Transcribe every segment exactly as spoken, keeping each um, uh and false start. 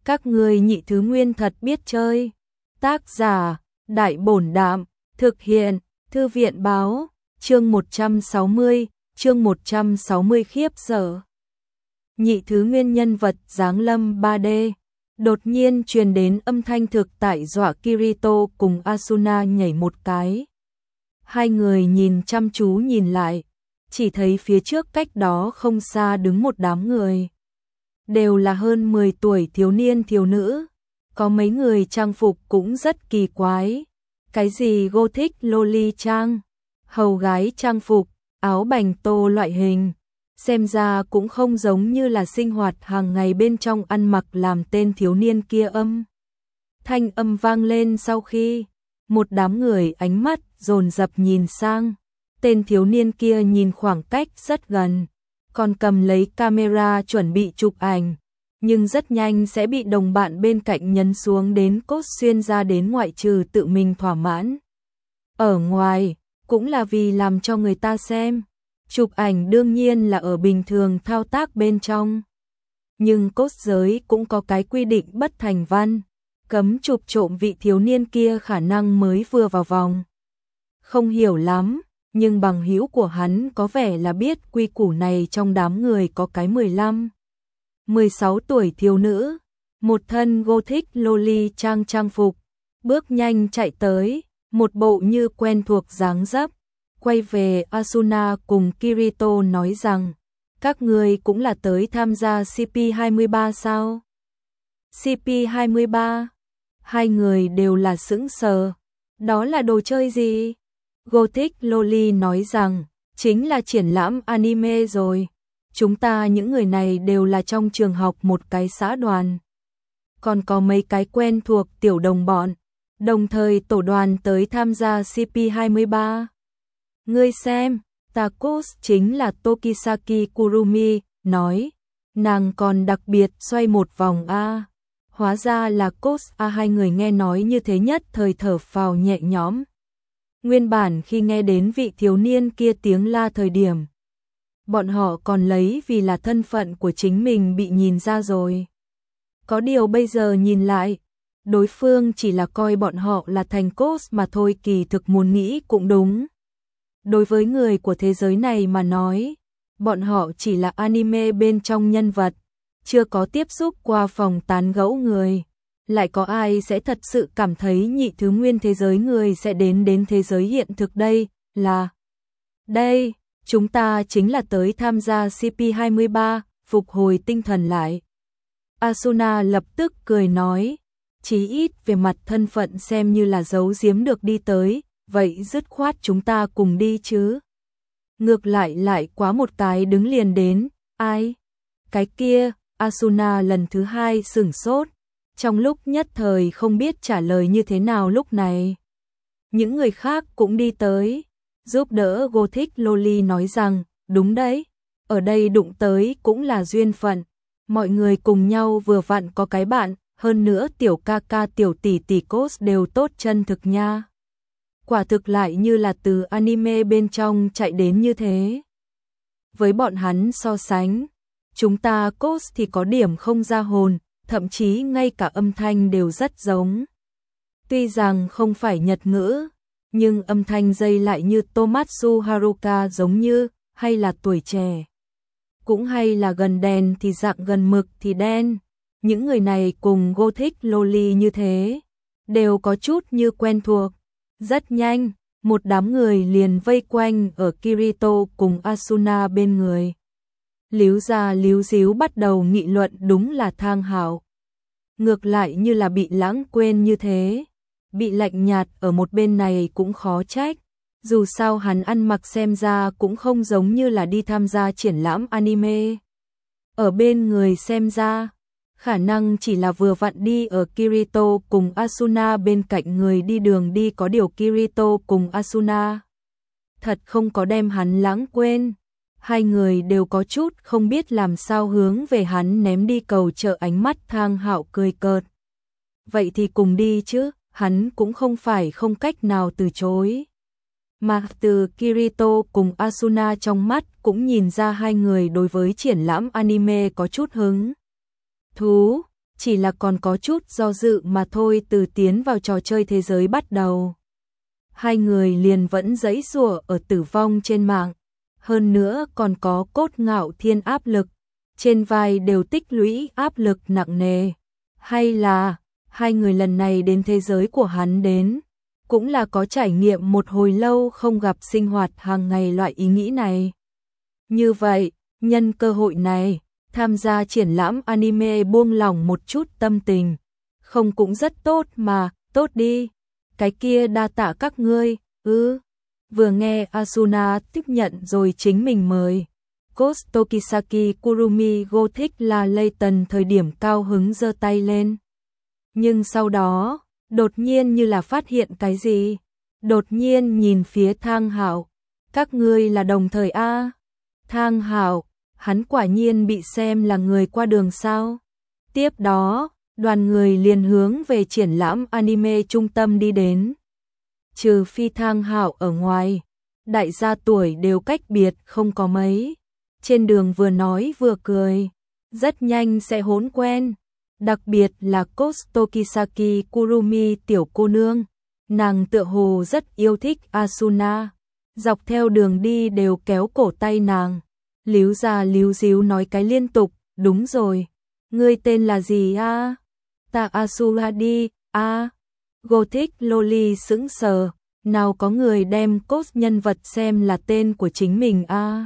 Các ngươi nhị thứ nguyên thật biết chơi. Tác giả, Đại Bổn Đạm, thực hiện, Thư viện Báo, chương một trăm sáu mươi, chương một trăm sáu mươi khiếp sợ. Nhị thứ nguyên nhân vật giáng lâm ba D, đột nhiên truyền đến âm thanh thực tại dọa Kirito cùng Asuna nhảy một cái. Hai người nhìn chăm chú nhìn lại, chỉ thấy phía trước cách đó không xa đứng một đám người. Đều là hơn mười tuổi thiếu niên thiếu nữ, có mấy người trang phục cũng rất kỳ quái. Cái gì gothic loli trang, hầu gái trang phục, áo bành tô loại hình. Xem ra cũng không giống như là sinh hoạt hàng ngày bên trong ăn mặc làm tên thiếu niên kia âm. Thanh âm vang lên sau khi một đám người ánh mắt dồn dập nhìn sang. Tên thiếu niên kia nhìn khoảng cách rất gần, còn cầm lấy camera chuẩn bị chụp ảnh, nhưng rất nhanh sẽ bị đồng bạn bên cạnh nhấn xuống đến cốt xuyên ra đến ngoại trừ tự mình thỏa mãn. Ở ngoài, cũng là vì làm cho người ta xem. Chụp ảnh đương nhiên là ở bình thường thao tác bên trong. Nhưng cốt giới cũng có cái quy định bất thành văn, cấm chụp trộm vị thiếu niên kia khả năng mới vừa vào vòng. Không hiểu lắm, nhưng bằng hữu của hắn có vẻ là biết quy củ này. Trong đám người có cái mười lăm, mười sáu tuổi thiếu nữ, một thân gothic loli trang trang phục, bước nhanh chạy tới, một bộ như quen thuộc dáng dấp. Quay về Asuna cùng Kirito nói rằng, các người cũng là tới tham gia xê pê hai mươi ba sao? xê pê hai mươi ba? Hai người đều là sững sờ. Đó là đồ chơi gì? Gothic Loli nói rằng, chính là triển lãm anime rồi. Chúng ta những người này đều là trong trường học một cái xã đoàn. Còn có mấy cái quen thuộc tiểu đồng bọn, đồng thời tổ đoàn tới tham gia xê pê hai mươi ba. Ngươi xem, Takos chính là Tokisaki Kurumi, nói. Nàng còn đặc biệt xoay một vòng A. Hóa ra là Cos A. Hai người nghe nói như thế nhất thời thở phào nhẹ nhõm. Nguyên bản khi nghe đến vị thiếu niên kia tiếng la thời điểm, bọn họ còn lấy vì là thân phận của chính mình bị nhìn ra rồi. Có điều bây giờ nhìn lại, đối phương chỉ là coi bọn họ là thành Cos mà thôi. Kỳ thực muốn nghĩ cũng đúng. Đối với người của thế giới này mà nói, bọn họ chỉ là anime bên trong nhân vật, chưa có tiếp xúc qua phòng tán gẫu người. Lại có ai sẽ thật sự cảm thấy nhị thứ nguyên thế giới người sẽ đến đến thế giới hiện thực đây, là đây, chúng ta chính là tới tham gia xê pê hai mươi ba, phục hồi tinh thần lại. Asuna lập tức cười nói, chí ít về mặt thân phận xem như là giấu giếm được đi tới. Vậy dứt khoát chúng ta cùng đi chứ. Ngược lại lại quá một cái đứng liền đến. Ai? Cái kia. Asuna lần thứ hai sửng sốt, trong lúc nhất thời không biết trả lời như thế nào. Lúc này những người khác cũng đi tới, giúp đỡ Gothic Loli nói rằng, đúng đấy, ở đây đụng tới cũng là duyên phận. Mọi người cùng nhau vừa vặn có cái bạn, hơn nữa tiểu ca ca tiểu tỷ tỷ Cos đều tốt chân thực nha. Quả thực lại như là từ anime bên trong chạy đến như thế. Với bọn hắn so sánh, chúng ta Cos thì có điểm không ra hồn, thậm chí ngay cả âm thanh đều rất giống. Tuy rằng không phải Nhật ngữ, nhưng âm thanh dây lại như Tomatsu Haruka giống như, hay là tuổi trẻ. Cũng hay là gần đèn thì dạng gần mực thì đen. Những người này cùng Gothic Loli như thế, đều có chút như quen thuộc. Rất nhanh, một đám người liền vây quanh ở Kirito cùng Asuna bên người. Líu ra líu díu bắt đầu nghị luận, đúng là Thang Hạo. Ngược lại như là bị lãng quên như thế. Bị lạnh nhạt ở một bên này cũng khó trách. Dù sao hắn ăn mặc xem ra cũng không giống như là đi tham gia triển lãm anime. Ở bên người xem ra, khả năng chỉ là vừa vặn đi ở Kirito cùng Asuna bên cạnh người đi đường đi. Có điều Kirito cùng Asuna thật không có đem hắn lãng quên. Hai người đều có chút không biết làm sao hướng về hắn ném đi cầu trợ ánh mắt. Thang Hạo cười cợt. Vậy thì cùng đi chứ, hắn cũng không phải không cách nào từ chối. Mà từ Kirito cùng Asuna trong mắt cũng nhìn ra hai người đối với triển lãm anime có chút hứng thú. chỉ là còn có chút do dự mà thôi. Từ tiến vào trò chơi thế giới bắt đầu, hai người liền vẫn giãy giụa ở tử vong trên mạng, hơn nữa còn có Cốt Ngạo Thiên áp lực, trên vai đều tích lũy áp lực nặng nề. Hay là hai người lần này đến thế giới của hắn đến, cũng là có trải nghiệm một hồi lâu không gặp sinh hoạt hàng ngày loại ý nghĩ này. Như vậy, nhân cơ hội này, tham gia triển lãm anime buông lỏng một chút tâm tình, không cũng rất tốt mà, tốt đi. Cái kia đa tạ các ngươi, ư. Ừ. Vừa nghe Asuna tiếp nhận rồi chính mình mời. Ghost Tokisaki Kurumi Gothic là Layton thời điểm cao hứng giơ tay lên. Nhưng sau đó, đột nhiên như là phát hiện cái gì. Đột nhiên nhìn phía Thang Hạo. Các ngươi là đồng thời A. Thang Hạo, hắn quả nhiên bị xem là người qua đường sao. Tiếp đó, đoàn người liền hướng về triển lãm anime trung tâm đi đến. Trừ phi Thang Hạo ở ngoài, đại gia tuổi đều cách biệt không có mấy. Trên đường vừa nói vừa cười, rất nhanh sẽ hỗn quen. Đặc biệt là Kostokisaki Kurumi tiểu cô nương, nàng tựa hồ rất yêu thích Asuna, dọc theo đường đi đều kéo cổ tay nàng, líu ra líu díu nói cái liên tục, đúng rồi, ngươi tên là gì a? À? Ta Asuna đi, a. À. Gothic Loli sững sờ, nào có người đem cos nhân vật xem là tên của chính mình a? À?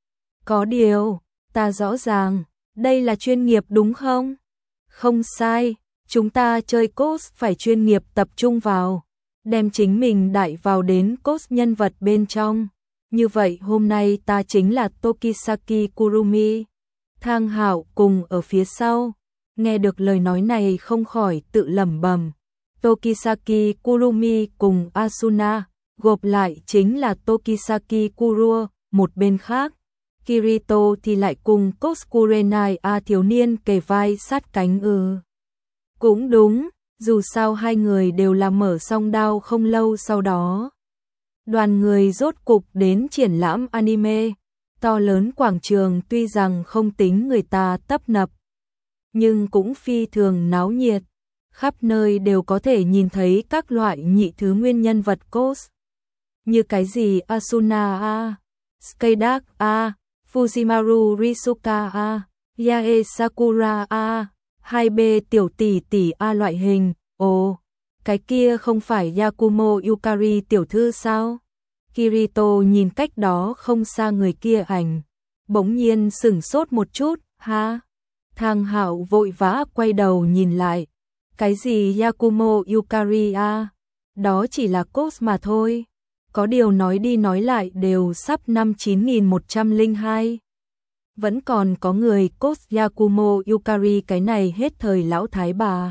Có điều, ta rõ ràng, đây là chuyên nghiệp đúng không? Không sai, chúng ta chơi cos phải chuyên nghiệp tập trung vào, đem chính mình đại vào đến cos nhân vật bên trong. Như vậy hôm nay ta chính là Tokisaki Kurumi. Thang Hạo cùng ở phía sau, nghe được lời nói này không khỏi tự lẩm bẩm. Tokisaki Kurumi cùng Asuna, gộp lại chính là Tokisaki Kuro, một bên khác. Kirito thì lại cùng Coskurenai A thiếu niên kề vai sát cánh ư. Cũng đúng, dù sao hai người đều là mở song đao không lâu sau đó. Đoàn người rốt cục đến triển lãm anime, to lớn quảng trường tuy rằng không tính người ta tấp nập, nhưng cũng phi thường náo nhiệt, khắp nơi đều có thể nhìn thấy các loại nhị thứ nguyên nhân vật cos. Như cái gì Asuna A, Skydark A, Fujimaru Risuka A, Yae Sakura A, hai B tiểu tỷ tỷ A loại hình. Ồ, cái kia không phải Yakumo Yukari tiểu thư sao? Kirito nhìn cách đó không xa người kia ảnh, bỗng nhiên sửng sốt một chút, ha. Thang Hạo vội vã quay đầu nhìn lại. Cái gì Yakumo Yukari A? Đó chỉ là cos mà thôi. Có điều nói đi nói lại đều sắp năm chín nghìn một trăm lẻ hai. Vẫn còn có người cos Yakumo Yukari cái này hết thời lão thái bà.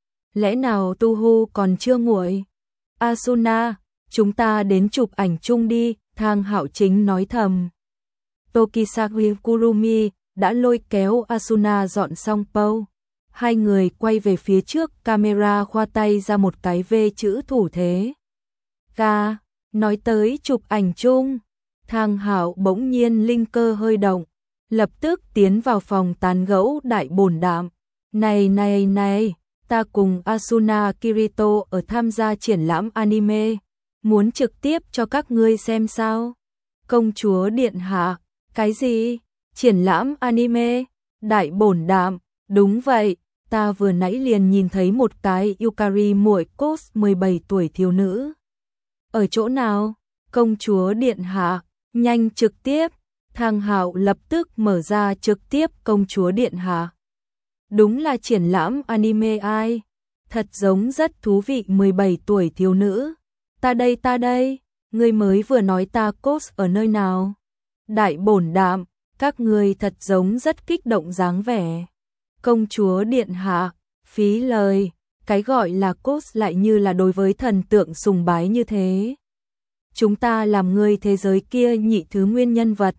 Lẽ nào tu hu còn chưa nguội? Asuna, chúng ta đến chụp ảnh chung đi, Thang Hạo chính nói thầm. Tokisaki Kurumi đã lôi kéo Asuna dọn xong pose. Hai người quay về phía trước, camera khoa tay ra một cái V chữ thủ thế. Ca, nói tới chụp ảnh chung. Thang Hạo bỗng nhiên linh cơ hơi động, lập tức tiến vào phòng tán gẫu đại bổn đạm. Này này này, ta cùng Asuna Kirito ở tham gia triển lãm anime, muốn trực tiếp cho các ngươi xem sao? Công chúa điện hạ, cái gì? Triển lãm anime? Đại bổn đạm, đúng vậy, ta vừa nãy liền nhìn thấy một cái Yukari muội cos mười bảy tuổi thiếu nữ. Ở chỗ nào? Công chúa điện hạ, nhanh trực tiếp. Thang Hạo lập tức mở ra trực tiếp công chúa điện hạ. Đúng là triển lãm anime ai? Thật giống rất thú vị, mười bảy tuổi thiếu nữ. Ta đây ta đây, ngươi mới vừa nói ta cos ở nơi nào? Đại bổn đạm, các ngươi thật giống rất kích động dáng vẻ. Công chúa điện hạ, phí lời, cái gọi là cos lại như là đối với thần tượng sùng bái như thế. Chúng ta làm người thế giới kia nhị thứ nguyên nhân vật.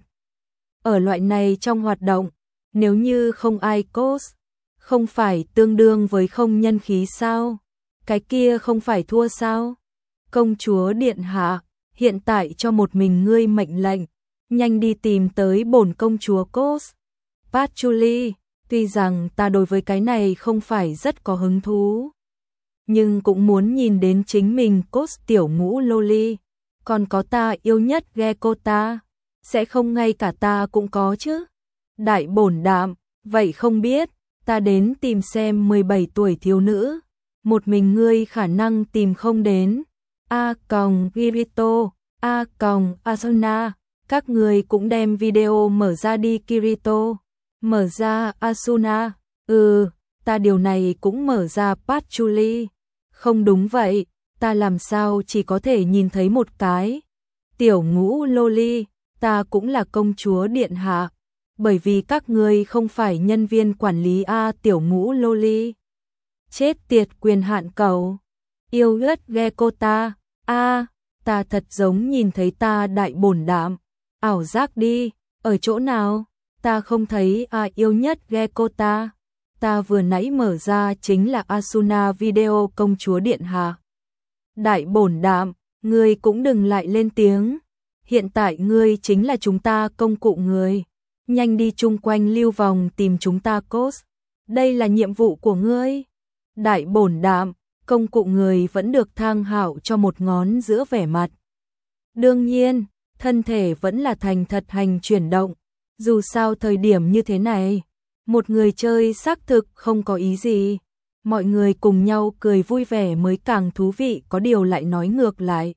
Ở loại này trong hoạt động, nếu như không ai cos, không phải tương đương với không nhân khí sao? Cái kia không phải thua sao? Công chúa điện hạ, hiện tại cho một mình ngươi mệnh lệnh, nhanh đi tìm tới bổn công chúa cos. Patchouli, Tuy rằng ta đối với cái này không phải rất có hứng thú, nhưng cũng muốn nhìn đến chính mình cos tiểu ngũ loli. Còn có ta yêu nhất gecko ta, sẽ không ngay cả ta cũng có chứ. Đại bổn đạm, vậy không biết, ta đến tìm xem mười bảy tuổi thiếu nữ, một mình ngươi khả năng tìm không đến. A còng Kirito, A còng Asuna, các người cũng đem video mở ra đi Kirito. Mở ra Asuna, ừ, ta điều này cũng mở ra Patchouli. Không đúng vậy, ta làm sao chỉ có thể nhìn thấy một cái. Tiểu ngũ loli, ta cũng là công chúa điện hạ, bởi vì các ngươi không phải nhân viên quản lý A tiểu ngũ loli. Chết tiệt quyền hạn cầu, yêu ớt gecko ta, a ta thật giống nhìn thấy ta đại bổn đạm, ảo giác đi, ở chỗ nào, ta không thấy a yêu nhất gecko ta, ta vừa nãy mở ra chính là Asuna video công chúa điện hạ. Đại bổn đạm, ngươi cũng đừng lại lên tiếng, hiện tại ngươi chính là chúng ta công cụ người, nhanh đi chung quanh lưu vòng tìm chúng ta cos, đây là nhiệm vụ của ngươi. Đại bổn đạm, công cụ người vẫn được Thang Hạo cho một ngón giữa vẻ mặt. Đương nhiên, thân thể vẫn là thành thật hành chuyển động, dù sao thời điểm như thế này, một người chơi xác thực không có ý gì. Mọi người cùng nhau cười vui vẻ mới càng thú vị, có điều lại nói ngược lại.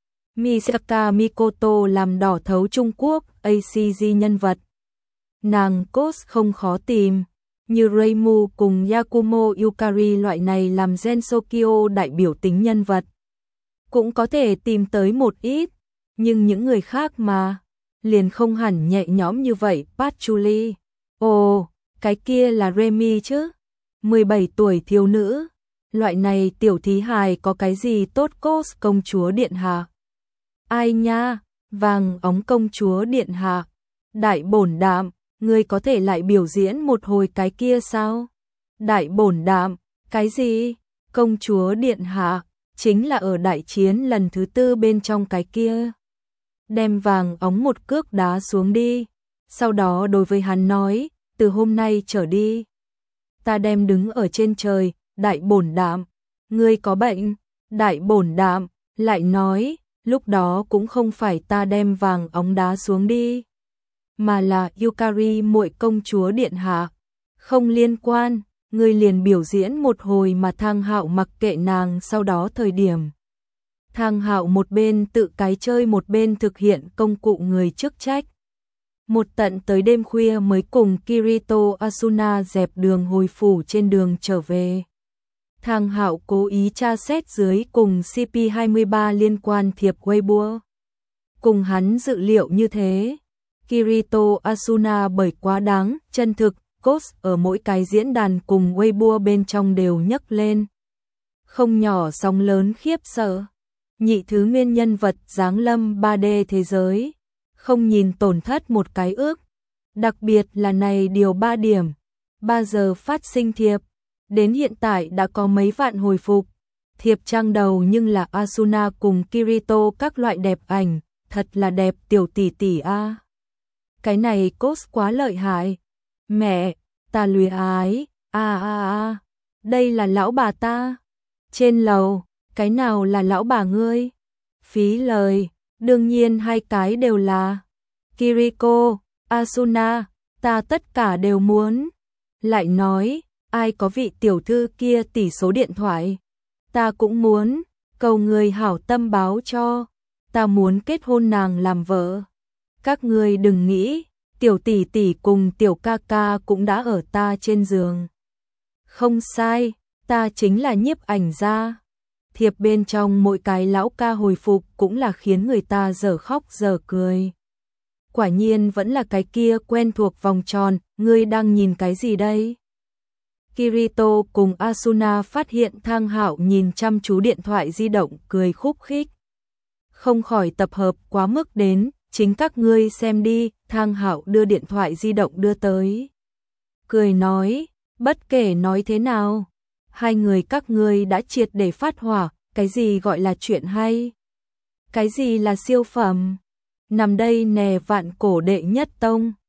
Misaka Mikoto làm đỏ thấu Trung Quốc, a xê giê nhân vật. Nàng cos không khó tìm, như Reimu cùng Yakumo Yukari loại này làm Gensokyo đại biểu tính nhân vật. Cũng có thể tìm tới một ít, nhưng những người khác mà, liền không hẳn nhẹ nhõm như vậy. Patchouli, ồ, cái kia là Remy chứ, mười bảy tuổi thiếu nữ, loại này tiểu thí hài có cái gì tốt cos công chúa điện hạ. Ai nha, vàng óng công chúa điện hạ, đại bổn đạm, ngươi có thể lại biểu diễn một hồi cái kia sao? Đại bổn đạm, cái gì? Công chúa điện hạ, chính là ở đại chiến lần thứ tư bên trong cái kia. Đem vàng óng một cước đá xuống đi, sau đó đối với hắn nói, từ hôm nay trở đi, ta đem đứng ở trên trời. Đại bổn đạm, ngươi có bệnh. Đại bổn đạm lại nói, lúc đó cũng không phải ta đem vàng óng đá xuống đi, mà là Yukari muội công chúa điện hạ. Không liên quan, ngươi liền biểu diễn một hồi mà. Thang Hạo mặc kệ nàng, sau đó thời điểm Thang Hạo một bên tự cái chơi một bên thực hiện công cụ người chức trách. Một tận tới đêm khuya mới cùng Kirito Asuna dẹp đường hồi phủ trên đường trở về. Thang Hạo cố ý tra xét dưới cùng xê pê hai mươi ba liên quan thiệp Weibo. Cùng hắn dự liệu như thế, Kirito Asuna bởi quá đáng, chân thực, cos ở mỗi cái diễn đàn cùng Weibo bên trong đều nhấc lên. Không nhỏ sóng lớn khiếp sợ. Nhị thứ nguyên nhân vật giáng lâm ba D thế giới, không nhìn tổn thất một cái ước. Đặc biệt là này điều ba điểm, ba giờ phát sinh thiệp, đến hiện tại đã có mấy vạn hồi phục. Thiệp trang đầu nhưng là Asuna cùng Kirito các loại đẹp ảnh, thật là đẹp tiểu tỷ tỷ a. Cái này cos quá lợi hại. Mẹ, ta luyến ái, a a a, đây là lão bà ta. Trên lầu, cái nào là lão bà ngươi? Phí lời, đương nhiên hai cái đều là. Kiriko, Asuna, ta tất cả đều muốn. Lại nói, ai có vị tiểu thư kia tỷ số điện thoại? Ta cũng muốn, cầu người hảo tâm báo cho. Ta muốn kết hôn nàng làm vợ. Các ngươi đừng nghĩ, tiểu tỷ tỷ cùng tiểu ca ca cũng đã ở ta trên giường. Không sai, ta chính là nhiếp ảnh gia. Thiệp bên trong mỗi cái lão ca hồi phục cũng là khiến người ta dở khóc dở cười. Quả nhiên vẫn là cái kia quen thuộc vòng tròn, ngươi đang nhìn cái gì đây? Kirito cùng Asuna phát hiện Thang Hạo nhìn chăm chú điện thoại di động, cười khúc khích. Không khỏi tập hợp quá mức đến, chính các ngươi xem đi. Thang Hạo đưa điện thoại di động đưa tới. Cười nói, bất kể nói thế nào, hai người các ngươi đã triệt để phát hỏa, cái gì gọi là chuyện hay? Cái gì là siêu phẩm? Nằm đây nè vạn cổ đệ nhất tông.